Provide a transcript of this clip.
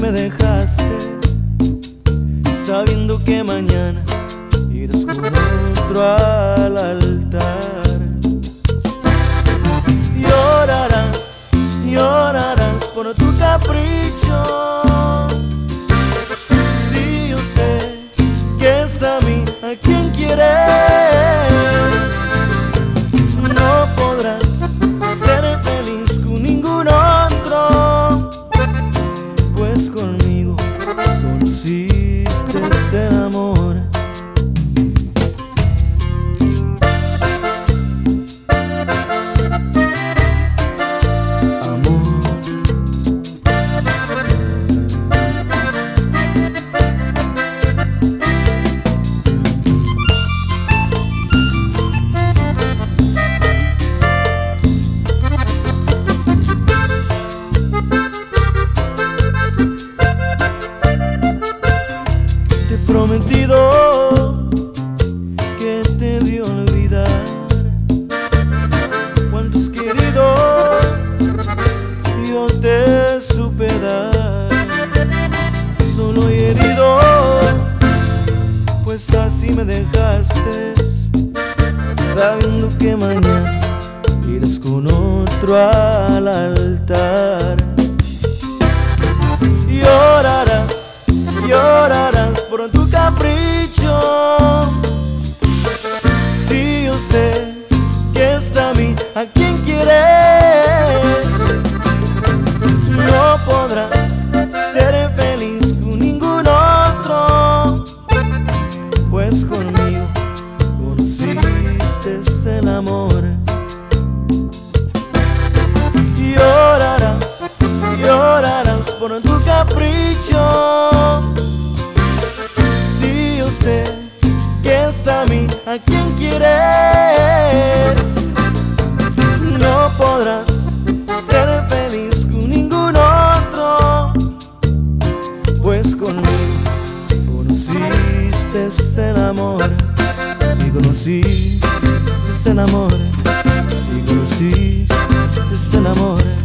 me dejaste, sabiendo que mañana irás con otro al altar. Llorarás, llorarás por tu capricho. Si yo sé que es a mí a quien quieres, no podrás ser feliz con ningún otro, pues conmigo conociste el amor. Prometido que te di olvidar. Cuántos queridos yo te supe dar, solo y herido, pues así me dejaste, sabiendo que mañana irás con otro al altar. Llorarás, llorarás por tu capricho. Si yo sé que es a mí a quien quieres, no podrás ser feliz con ningún otro, pues conmigo conociste el amor. Llorarás, llorarás por tu capricho. Si yo sé que es a mí a quien quieres, no podrás ser feliz con ningún otro, pues conmigo conociste el amor. Si conociste el amor, si conociste el amor.